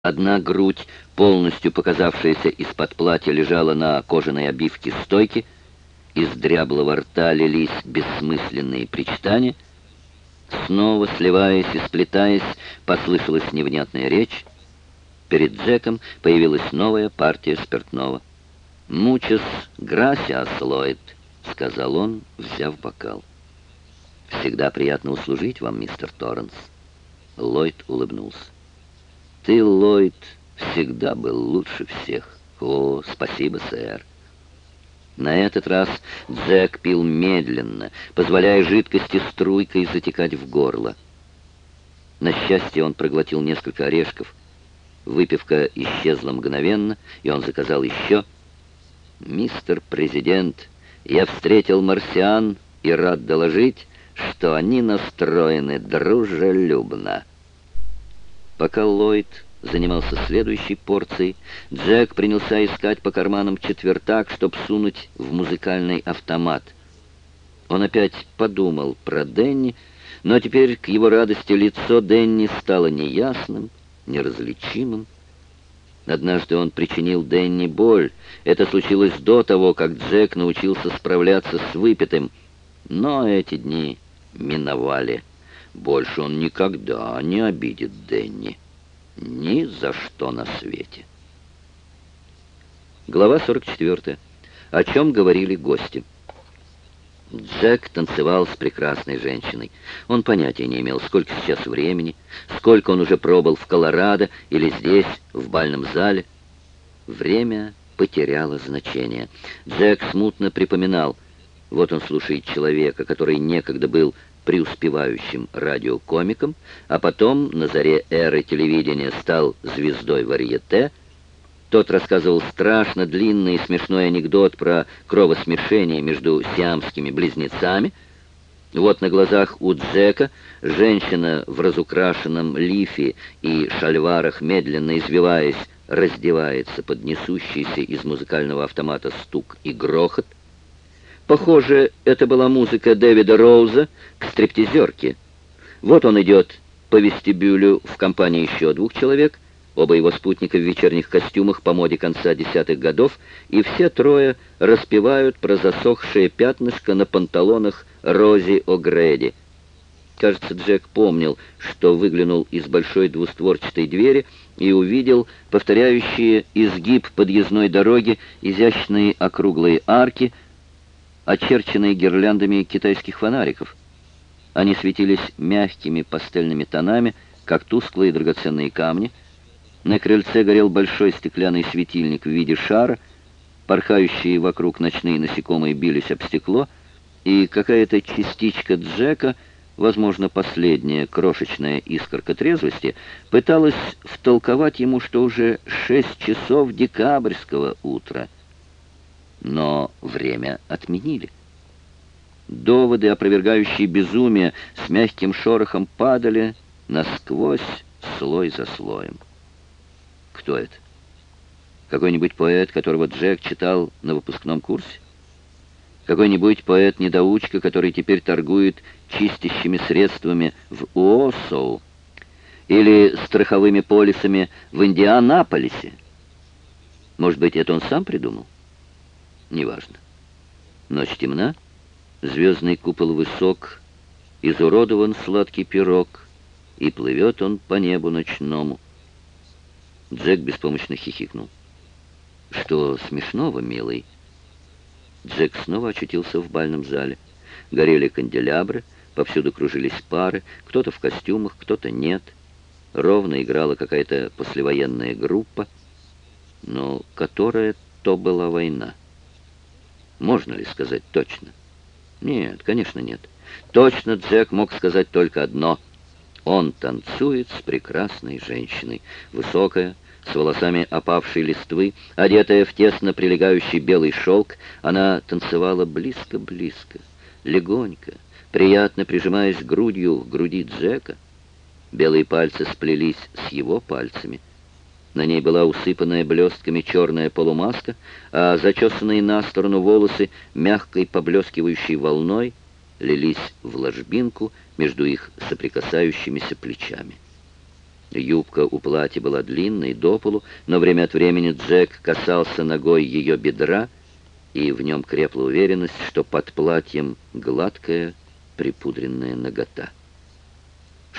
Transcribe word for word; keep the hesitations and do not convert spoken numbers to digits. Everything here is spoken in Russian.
Одна грудь, полностью показавшаяся из-под платья, лежала на кожаной обивке стойки, из дряблого рта лились бессмысленные причитания. Снова, сливаясь и сплетаясь, послышалась невнятная речь. Перед Джеком появилась новая партия спиртного. «Мучас грасиас, Ллойд», — сказал он, взяв бокал. «Всегда приятно услужить вам, мистер Торренс». Ллойд улыбнулся. «Ты, Ллойд, всегда был лучше всех». «О, спасибо, сэр». На этот раз Джек пил медленно, позволяя жидкости струйкой затекать в горло. На счастье, он проглотил несколько орешков. Выпивка исчезла мгновенно, и он заказал еще. «Мистер Президент, я встретил марсиан и рад доложить, что они настроены дружелюбно». Пока Ллойд занимался следующей порцией, Джек принялся искать по карманам четвертак, чтобы сунуть в музыкальный автомат. Он опять подумал про Денни, но теперь, к его радости, лицо Денни стало неясным, неразличимым. Однажды он причинил Денни боль. Это случилось до того, как Джек научился справляться с выпитым. Но эти дни миновали. Больше он никогда не обидит Денни. Ни за что на свете. Глава сорок четвёртая. О чем говорили гости. Джек танцевал с прекрасной женщиной. Он понятия не имел, сколько сейчас времени, сколько он уже пробыл в Колорадо или здесь, в бальном зале. Время потеряло значение. Джек смутно припоминал. Вот он слушает человека, который некогда был преуспевающим радиокомиком, а потом на заре эры телевидения стал звездой варьете. Тот рассказывал страшно длинный и смешной анекдот про кровосмешение между сиамскими близнецами. Вот на глазах у Джека женщина в разукрашенном лифе и шальварах, медленно извиваясь, раздевается под несущийся из музыкального автомата стук и грохот. Похоже, это была музыка Дэвида Роуза к стриптизерке. Вот он идет по вестибюлю в компании еще двух человек, оба его спутника в вечерних костюмах по моде конца десятых годов, и все трое распевают про засохшее пятнышко на панталонах Рози О'Грэди. Кажется, Джек помнил, что выглянул из большой двустворчатой двери и увидел повторяющие изгиб подъездной дороги изящные округлые арки, очерченные гирляндами китайских фонариков. Они светились мягкими пастельными тонами, как тусклые драгоценные камни. На крыльце горел большой стеклянный светильник в виде шара, порхающие вокруг ночные насекомые бились об стекло, и какая-то частичка Джека, возможно, последняя крошечная искорка трезвости, пыталась втолковать ему, что уже шесть часов декабрьского утра. Но время отменили. Доводы, опровергающие безумие, с мягким шорохом падали насквозь, слой за слоем. Кто это? Какой-нибудь поэт, которого Джек читал на выпускном курсе? Какой-нибудь поэт-недоучка, который теперь торгует чистящими средствами в Уоссоу? Или страховыми полисами в Индианаполисе? Может быть, это он сам придумал? Неважно. Ночь темна, звездный купол высок, изуродован сладкий пирог, и плывет он по небу ночному. Джек беспомощно хихикнул. «Что смешного, милый?» Джек снова очутился в бальном зале. Горели канделябры, повсюду кружились пары, кто-то в костюмах, кто-то нет. Ровно играла какая-то послевоенная группа. Но которая то была война? Можно ли сказать точно? Нет, конечно, нет. Точно Джек мог сказать только одно. Он танцует с прекрасной женщиной. Высокая, с волосами опавшей листвы, одетая в тесно прилегающий белый шелк, она танцевала близко-близко, легонько, приятно прижимаясь грудью к груди Джека. Белые пальцы сплелись с его пальцами. На ней была усыпанная блестками черная полумаска, а зачесанные на сторону волосы мягкой поблескивающей волной лились в ложбинку между их соприкасающимися плечами. Юбка у платья была длинной, до полу, но время от времени Джек касался ногой ее бедра, и в нем крепла уверенность, что под платьем гладкая, припудренная нагота.